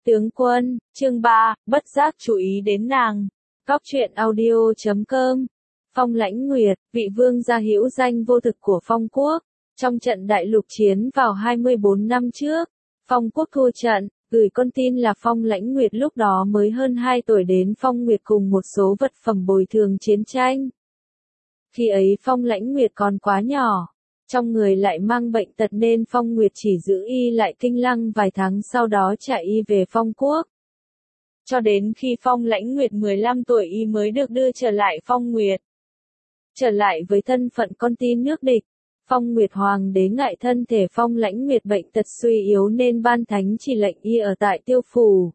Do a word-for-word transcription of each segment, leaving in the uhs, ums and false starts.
Tướng quân, chương ba, bất giác chú ý đến nàng. Góc truyện audio chấm com. Phong Lãnh Nguyệt, vị vương gia hữu danh vô thực của Phong quốc. Trong trận đại lục chiến vào hai mươi bốn năm trước, Phong quốc thua trận, gửi con tin là Phong Lãnh Nguyệt lúc đó mới hơn hai tuổi đến Phong Nguyệt cùng một số vật phẩm bồi thường chiến tranh. Khi ấy Phong Lãnh Nguyệt còn quá nhỏ, trong người lại mang bệnh tật nên Phong Nguyệt chỉ giữ y lại Kinh Lăng vài tháng sau đó trả y về Phong quốc. Cho đến khi Phong Lãnh Nguyệt mười lăm tuổi y mới được đưa trở lại Phong Nguyệt. Trở lại với thân phận con tin nước địch, Phong Nguyệt Hoàng đế ngại thân thể Phong Lãnh Nguyệt bệnh tật suy yếu nên ban thánh chỉ lệnh y ở tại Tiêu Phủ,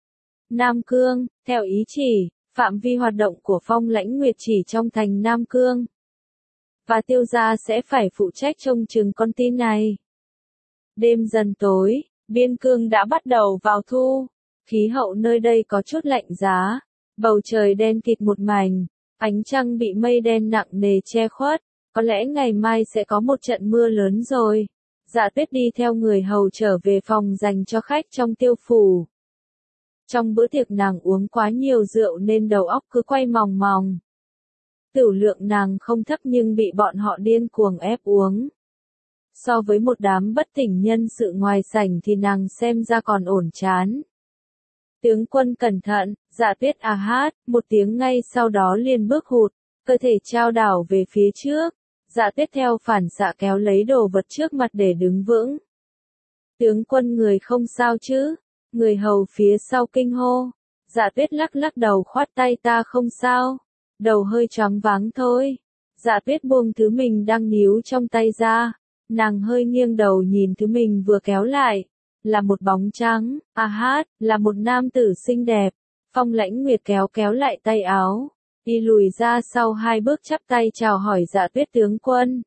Nam Cương, theo ý chỉ, phạm vi hoạt động của Phong Lãnh Nguyệt chỉ trong thành Nam Cương. Và Tiêu gia sẽ phải phụ trách trông chừng con tin này. Đêm dần tối, biên cương đã bắt đầu vào thu, khí hậu nơi đây có chút lạnh giá, bầu trời đen kịt một mảnh, ánh trăng bị mây đen nặng nề che khuất, có lẽ ngày mai sẽ có một trận mưa lớn rồi. Dạ Tuyết đi theo người hầu trở về phòng dành cho khách trong Tiêu Phủ. Trong bữa tiệc nàng uống quá nhiều rượu nên đầu óc cứ quay mòng mòng. Tửu lượng nàng không thấp nhưng bị bọn họ điên cuồng ép uống. So với một đám bất tỉnh nhân sự ngoài sảnh thì nàng xem ra còn ổn chán. Tướng quân cẩn thận, Dạ Tuyết à hát, một tiếng ngay sau đó liền bước hụt, cơ thể trao đảo về phía trước. Dạ Tuyết theo phản xạ kéo lấy đồ vật trước mặt để đứng vững. Tướng quân người không sao chứ? Người hầu phía sau kinh hô. Dạ Tuyết lắc lắc đầu khoát tay ta không sao. Đầu hơi choáng váng thôi. Dạ Tuyết buông thứ mình đang níu trong tay ra. Nàng hơi nghiêng đầu nhìn thứ mình vừa kéo lại. Là một bóng trắng, à hát, là một nam tử xinh đẹp. Phong Lãnh Nguyệt kéo kéo lại tay áo. Y lùi ra sau hai bước chắp tay chào hỏi Dạ Tuyết tướng quân.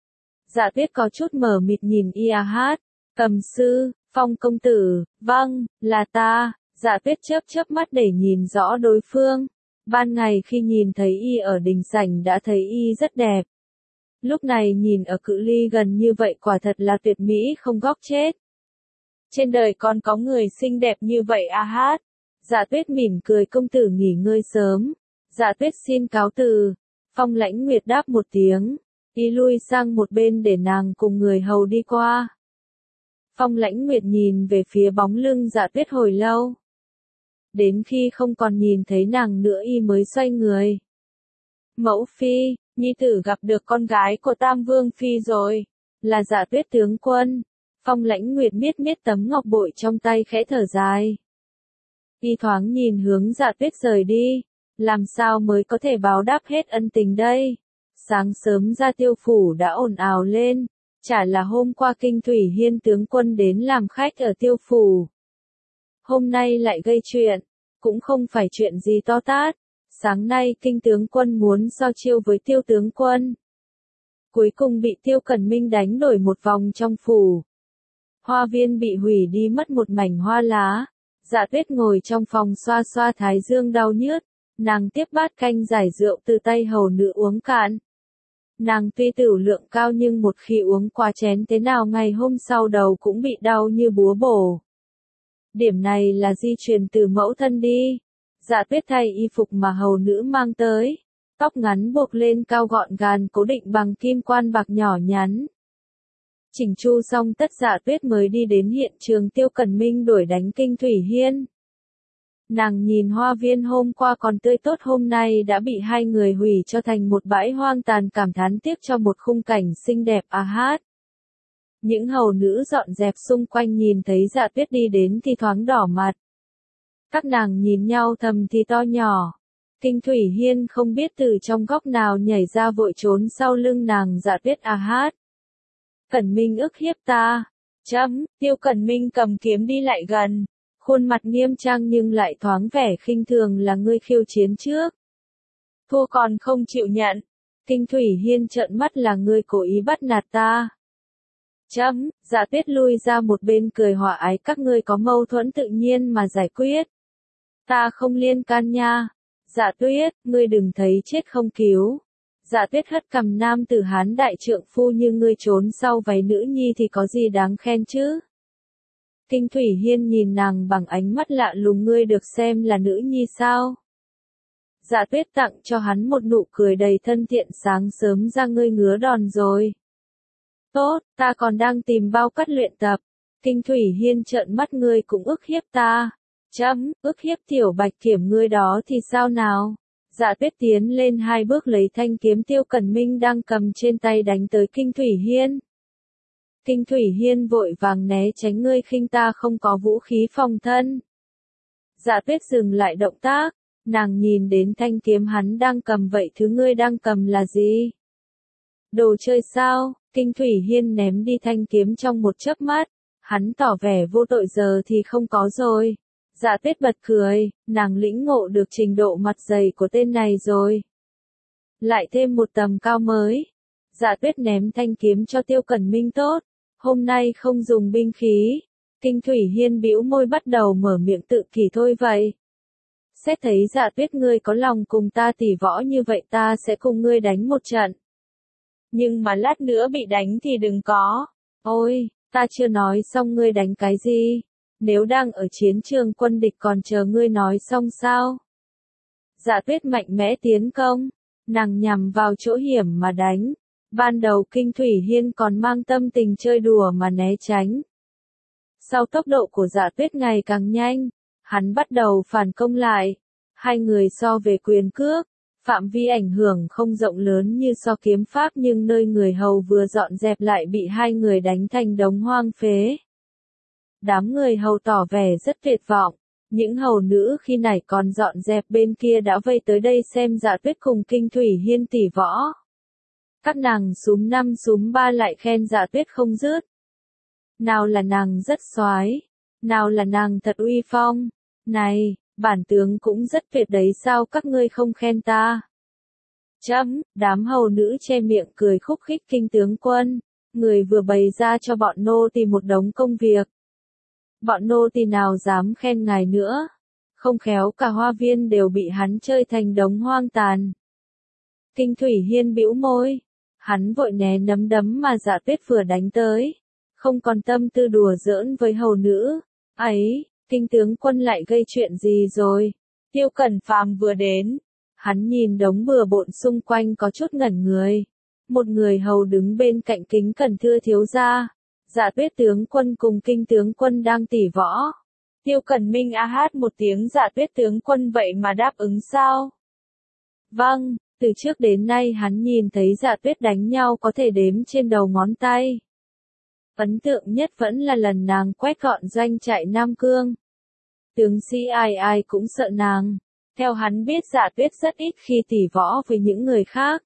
Dạ Tuyết có chút mờ mịt nhìn y à hát. Cầm sư, Phong công tử, vâng, là ta. Dạ Tuyết chớp chớp mắt để nhìn rõ đối phương. Ban ngày khi nhìn thấy y ở đình sảnh đã thấy y rất đẹp. Lúc này nhìn ở cự ly gần như vậy quả thật là tuyệt mỹ không góc chết. Trên đời còn có người xinh đẹp như vậy à hát. Dạ Tuyết mỉm cười công tử nghỉ ngơi sớm. Dạ Tuyết xin cáo từ. Phong Lãnh Nguyệt đáp một tiếng. Y lui sang một bên để nàng cùng người hầu đi qua. Phong Lãnh Nguyệt nhìn về phía bóng lưng Dạ Tuyết hồi lâu. Đến khi không còn nhìn thấy nàng nữa y mới xoay người. Mẫu phi, nhi tử gặp được con gái của Tam Vương phi rồi. Là Dạ Tuyết tướng quân. Phong Lãnh Nguyệt miết miết tấm ngọc bội trong tay khẽ thở dài. Y thoáng nhìn hướng Dạ Tuyết rời đi. Làm sao mới có thể báo đáp hết ân tình đây? Sáng sớm ra Tiêu Phủ đã ồn ào lên. Chả là hôm qua Kinh Thủy Hiên tướng quân đến làm khách ở Tiêu Phủ. Hôm nay lại gây chuyện. Cũng không phải chuyện gì to tát. Sáng nay Kinh tướng quân muốn so chiêu với Tiêu tướng quân. Cuối cùng bị Tiêu Cẩn Minh đánh đổi một vòng trong phủ. Hoa viên bị hủy đi mất một mảnh hoa lá. Dạ Tuyết ngồi trong phòng xoa xoa thái dương đau nhức. Nàng tiếp bát canh giải rượu từ tay hầu nữ uống cạn. Nàng tuy tửu lượng cao nhưng một khi uống quá chén thế nào ngày hôm sau đầu cũng bị đau như búa bổ. Điểm này là di truyền từ mẫu thân đi. Dạ Tuyết thay y phục mà hầu nữ mang tới. Tóc ngắn buộc lên cao gọn gàng cố định bằng kim quan bạc nhỏ nhắn. Chỉnh chu xong tất Dạ Tuyết mới đi đến hiện trường Tiêu Cẩn Minh đuổi đánh Kinh Thủy Hiên. Nàng nhìn hoa viên hôm qua còn tươi tốt hôm nay đã bị hai người hủy cho thành một bãi hoang tàn cảm thán tiếc cho một khung cảnh xinh đẹp à hát. Những hầu nữ dọn dẹp xung quanh nhìn thấy Dạ Tuyết đi đến thì thoáng đỏ mặt. Các nàng nhìn nhau thầm thì to nhỏ. Kinh Thủy Hiên không biết từ trong góc nào nhảy ra vội trốn sau lưng nàng Dạ Tuyết à hát. Cẩn Minh ức hiếp ta. Chấm, Tiêu Cẩn Minh cầm kiếm đi lại gần. Khuôn mặt nghiêm trang nhưng lại thoáng vẻ khinh thường là ngươi khiêu chiến trước. Thua còn không chịu nhận. Kinh Thủy Hiên trợn mắt là ngươi cố ý bắt nạt ta. Chấm, Dạ Tuyết lui ra một bên cười hòa ái các ngươi có mâu thuẫn tự nhiên mà giải quyết. Ta không liên can nha. Dạ Tuyết, ngươi đừng thấy chết không cứu. Dạ Tuyết hất cằm nam tử Hán đại trượng phu như ngươi trốn sau váy nữ nhi thì có gì đáng khen chứ? Kinh Thủy Hiên nhìn nàng bằng ánh mắt lạ lùng, ngươi được xem là nữ nhi sao? Dạ Tuyết tặng cho hắn một nụ cười đầy thân thiện, sáng sớm ra ngươi ngứa đòn rồi. Tốt, ta còn đang tìm bao cát luyện tập. Kinh Thủy Hiên trợn mắt, ngươi cũng ức hiếp ta. Chấm, ức hiếp tiểu Bạch Kiểm ngươi đó thì sao nào? Dạ Tuyết tiến lên hai bước lấy thanh kiếm Tiêu Cẩn Minh đang cầm trên tay đánh tới Kinh Thủy Hiên. Kinh Thủy Hiên vội vàng né tránh, ngươi khinh ta không có vũ khí phòng thân. Dạ Tuyết dừng lại động tác, nàng nhìn đến thanh kiếm hắn đang cầm, vậy thứ ngươi đang cầm là gì? Đồ chơi sao? Kinh Thủy Hiên ném đi thanh kiếm trong một chớp mắt, hắn tỏ vẻ vô tội, giờ thì không có rồi. Dạ Tuyết bật cười, nàng lĩnh ngộ được trình độ mặt dày của tên này rồi. Lại thêm một tầm cao mới. Dạ Tuyết ném thanh kiếm cho Tiêu Cẩn Minh, tốt, hôm nay không dùng binh khí. Kinh Thủy Hiên bĩu môi bắt đầu mở miệng tự kỷ, thôi vậy. Xét thấy Dạ Tuyết ngươi có lòng cùng ta tỉ võ như vậy, ta sẽ cùng ngươi đánh một trận. Nhưng mà lát nữa bị đánh thì đừng có. Ôi, ta chưa nói xong, ngươi đánh cái gì? Nếu đang ở chiến trường quân địch còn chờ ngươi nói xong sao? Dạ Tuyết mạnh mẽ tiến công, nàng nhằm vào chỗ hiểm mà đánh. Ban đầu Kinh Thủy Hiên còn mang tâm tình chơi đùa mà né tránh. Sau tốc độ của Dạ Tuyết ngày càng nhanh, hắn bắt đầu phản công lại. Hai người so về quyền cước, phạm vi ảnh hưởng không rộng lớn như so kiếm pháp, nhưng nơi người hầu vừa dọn dẹp lại bị hai người đánh thành đống hoang phế. Đám người hầu tỏ vẻ rất tuyệt vọng, những hầu nữ khi nãy còn dọn dẹp bên kia đã vây tới đây xem Dạ Tuyết cùng Kinh Thủy Hiên tỉ võ. Các nàng súm năm súm ba lại khen Dạ Tuyết không dứt. Nào là nàng rất soái, nào là nàng thật uy phong. Này, bản tướng cũng rất tuyệt đấy, sao các ngươi không khen ta? Chấm, đám hầu nữ che miệng cười khúc khích, Kinh tướng quân, người vừa bày ra cho bọn nô tỳ một đống công việc. Bọn nô tỳ nào dám khen ngài nữa, không khéo cả hoa viên đều bị hắn chơi thành đống hoang tàn. Kinh Thủy Hiên bĩu môi, hắn vội né nắm đấm mà Dạ Tuyết vừa đánh tới, không còn tâm tư đùa giỡn với hầu nữ. Ấy, Kinh tướng quân lại gây chuyện gì rồi? Tiêu Cẩn Phàm vừa đến, hắn nhìn đống bừa bộn xung quanh có chút ngẩn người. Một người hầu đứng bên cạnh kính cẩn, thưa thiếu gia, Dạ Tuyết tướng quân cùng Kinh tướng quân đang tỉ võ. Tiêu Cẩn Minh a hát một tiếng, Dạ Tuyết tướng quân vậy mà đáp ứng sao? Vâng, từ trước đến nay hắn nhìn thấy Dạ Tuyết đánh nhau có thể đếm trên đầu ngón tay. Ấn tượng nhất vẫn là lần nàng quét gọn doanh trại Nam Cương. Tướng sĩ ai ai cũng sợ nàng. Theo hắn biết, Dạ Tuyết rất ít khi tỉ võ với những người khác.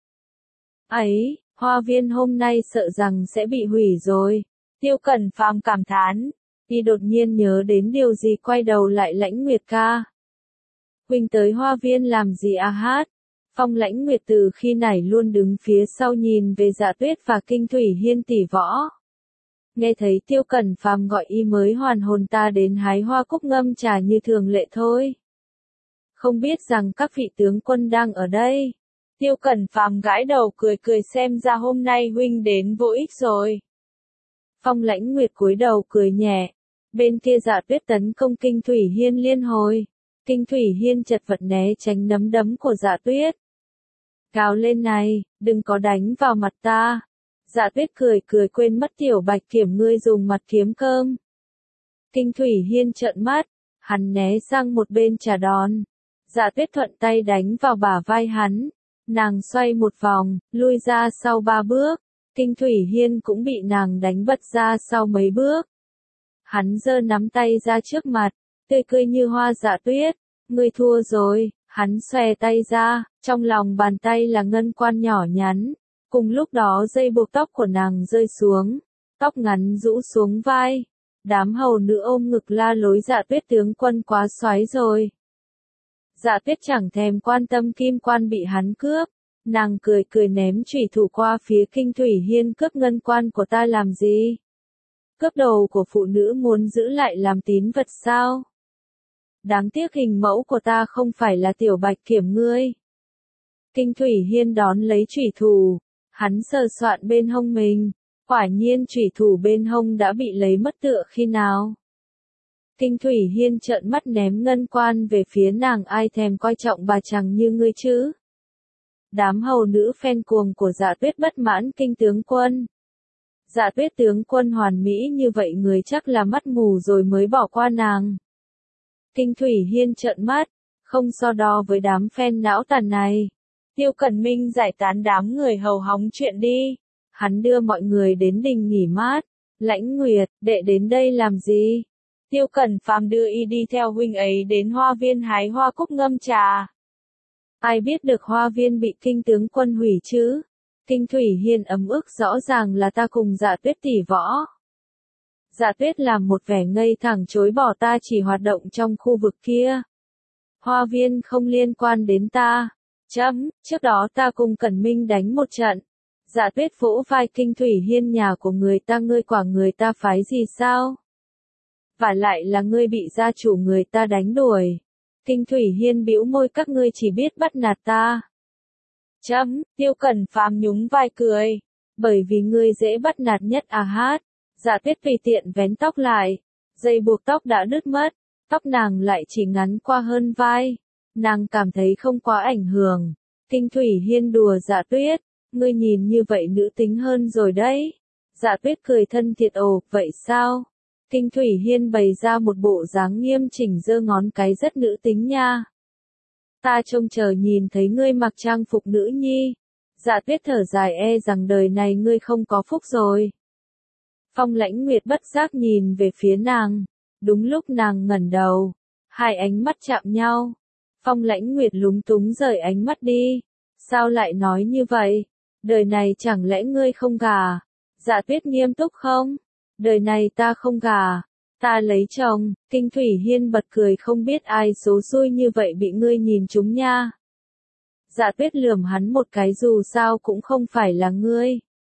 Ấy, hoa viên hôm nay sợ rằng sẽ bị hủy rồi. Tiêu Cẩn Phàm cảm thán, y đột nhiên nhớ đến điều gì, quay đầu lại, Lãnh Nguyệt ca. Huynh tới hoa viên làm gì a hát? Phong Lãnh Nguyệt từ khi nãy luôn đứng phía sau nhìn về Dạ Tuyết và Kinh Thủy Hiên tỉ võ. Nghe thấy Tiêu Cẩn Phàm gọi y mới hoàn hồn, ta đến hái hoa cúc ngâm trà như thường lệ thôi. Không biết rằng các vị tướng quân đang ở đây. Tiêu Cẩn Phàm gãi đầu cười cười, xem ra hôm nay huynh đến vô ích rồi. Phong Lãnh Nguyệt cúi đầu cười nhẹ. Bên kia Dạ Tuyết tấn công Kinh Thủy Hiên liên hồi. Kinh Thủy Hiên chật vật né tránh nắm đấm của Dạ Tuyết. Gào lên, này, đừng có đánh vào mặt ta. Dạ Tuyết cười cười, quên mất tiểu Bạch Kiểm ngươi dùng mặt kiếm cơm. Kinh Thủy Hiên trợn mắt, hắn né sang một bên trả đòn. Dạ Tuyết thuận tay đánh vào bả vai hắn. Nàng xoay một vòng, lui ra sau ba bước. Kinh Thủy Hiên cũng bị nàng đánh bật ra sau mấy bước. Hắn giơ nắm tay ra trước mặt, tươi cười như hoa. Dạ Tuyết, ngươi thua rồi. Hắn xòe tay ra, trong lòng bàn tay là ngân quan nhỏ nhắn. Cùng lúc đó dây buộc tóc của nàng rơi xuống, tóc ngắn rũ xuống vai. Đám hầu nữ ôm ngực la lối, Dạ Tuyết tướng quân quá xoái rồi. Dạ Tuyết chẳng thèm quan tâm kim quan bị hắn cướp, nàng cười cười ném chủy thủ qua phía Kinh Thủy Hiên, cướp ngân quan của ta làm gì? Cướp đồ của phụ nữ muốn giữ lại làm tín vật sao? Đáng tiếc hình mẫu của ta không phải là tiểu Bạch Kiểm ngươi. Kinh Thủy Hiên đón lấy chủy thủ, hắn sờ soạn bên hông mình, quả nhiên chủy thủ bên hông đã bị lấy mất tựa khi nào. Kinh Thủy Hiên trợn mắt ném ngân quan về phía nàng, ai thèm coi trọng bà chàng như ngươi chứ. Đám hầu nữ phen cuồng của Dạ Tuyết bất mãn Kinh tướng quân. Dạ Tuyết tướng quân hoàn mỹ như vậy người chắc là mắt mù rồi mới bỏ qua nàng. Kinh Thủy Hiên trợn mắt, không so đo với đám phen não tàn này. Tiêu Cẩn Minh giải tán đám người hầu hóng chuyện đi. Hắn đưa mọi người đến đình nghỉ mát. Lãnh Nguyệt, đệ đến đây làm gì? Tiêu Cẩn Phàm đưa y đi theo huynh ấy đến hoa viên hái hoa cúc ngâm trà. Ai biết được hoa viên bị Kinh tướng quân hủy chứ? Kinh Thủy Hiên ấm ức, rõ ràng là ta cùng Dạ Tuyết tỷ võ. Dạ Tuyết làm một vẻ ngây thẳng chối bỏ, ta chỉ hoạt động trong khu vực kia. Hoa viên không liên quan đến ta. Chấm, trước đó ta cùng Cẩn Minh đánh một trận. Dạ Tuyết vỗ vai Kinh Thủy Hiên, nhà của người ta ngươi quả người ta phái gì sao? Và lại là ngươi bị gia chủ người ta đánh đuổi. Kinh Thủy Hiên bĩu môi, các ngươi chỉ biết bắt nạt ta. Chấm, Tiêu Cẩn Phàm nhún vai cười. Bởi vì ngươi dễ bắt nạt nhất à hát. Dạ Tuyết tùy tiện vén tóc lại. Dây buộc tóc đã đứt mất. Tóc nàng lại chỉ ngắn qua hơn vai. Nàng cảm thấy không quá ảnh hưởng. Kinh Thủy Hiên đùa Dạ Tuyết. Ngươi nhìn như vậy nữ tính hơn rồi đấy. Dạ Tuyết cười thân thiệt, ồ, vậy sao? Kinh Thủy Hiên bày ra một bộ dáng nghiêm chỉnh, giơ ngón cái, rất nữ tính nha. Ta trông chờ nhìn thấy ngươi mặc trang phục nữ nhi. Dạ Tuyết thở dài, e rằng đời này ngươi không có phúc rồi. Phong Lãnh Nguyệt bất giác nhìn về phía nàng. Đúng lúc nàng ngẩng đầu, hai ánh mắt chạm nhau. Phong Lãnh Nguyệt lúng túng rời ánh mắt đi. Sao lại nói như vậy? Đời này chẳng lẽ ngươi không gả? Dạ Tuyết nghiêm túc, không? Đời này ta không gả. Ta lấy chồng. Kinh Thủy Hiên bật cười, không biết ai số xui như vậy bị ngươi nhìn trúng nha. Dạ Tuyết lườm hắn một cái, dù sao cũng không phải là ngươi.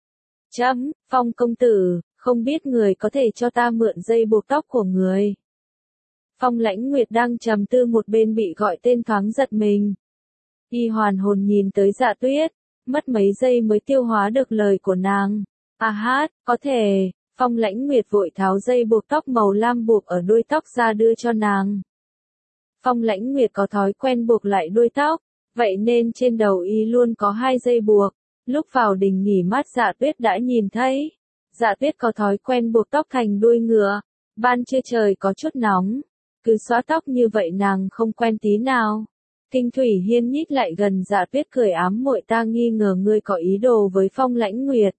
Chấm, Phong công tử, không biết người có thể cho ta mượn dây buộc tóc của người. Phong Lãnh Nguyệt đang trầm tư một bên bị gọi tên thoáng giật mình. Y hoàn hồn nhìn tới Dạ Tuyết, mất mấy giây mới tiêu hóa được lời của nàng. À hát, có thể. Phong Lãnh Nguyệt vội tháo dây buộc tóc màu lam buộc ở đuôi tóc ra đưa cho nàng. Phong Lãnh Nguyệt có thói quen buộc lại đuôi tóc, vậy nên trên đầu y luôn có hai dây buộc. Lúc vào đình nghỉ mát Dạ Tuyết đã nhìn thấy. Dạ Tuyết có thói quen buộc tóc thành đuôi ngựa. Ban trưa trời có chút nóng, cứ xóa tóc như vậy nàng không quen tí nào. Kinh Thủy Hiên nhích lại gần Dạ Tuyết cười, ám muội, ta nghi ngờ ngươi có ý đồ với Phong Lãnh Nguyệt.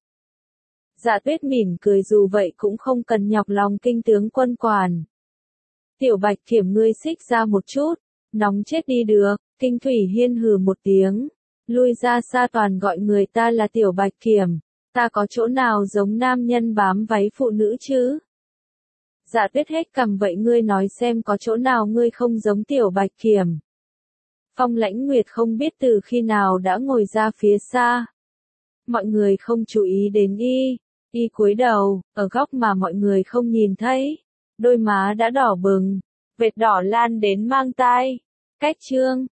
Dạ Tuyết mỉm cười, dù vậy cũng không cần nhọc lòng Kinh tướng quân quản. Tiểu Bạch Kiểm, ngươi xích ra một chút, nóng chết đi được. Kinh Thủy Hiên hừ một tiếng, lui ra xa, toàn gọi người ta là Tiểu Bạch Kiểm. Ta có chỗ nào giống nam nhân bám váy phụ nữ chứ? Dạ Tuyết hết cằm, vậy ngươi nói xem có chỗ nào ngươi không giống Tiểu Bạch Kiểm. Phong Lãnh Nguyệt không biết từ khi nào đã ngồi ra phía xa. Mọi người không chú ý đến y. Y cúi đầu, ở góc mà mọi người không nhìn thấy. Đôi má đã đỏ bừng, vệt đỏ lan đến mang tai. Cách chương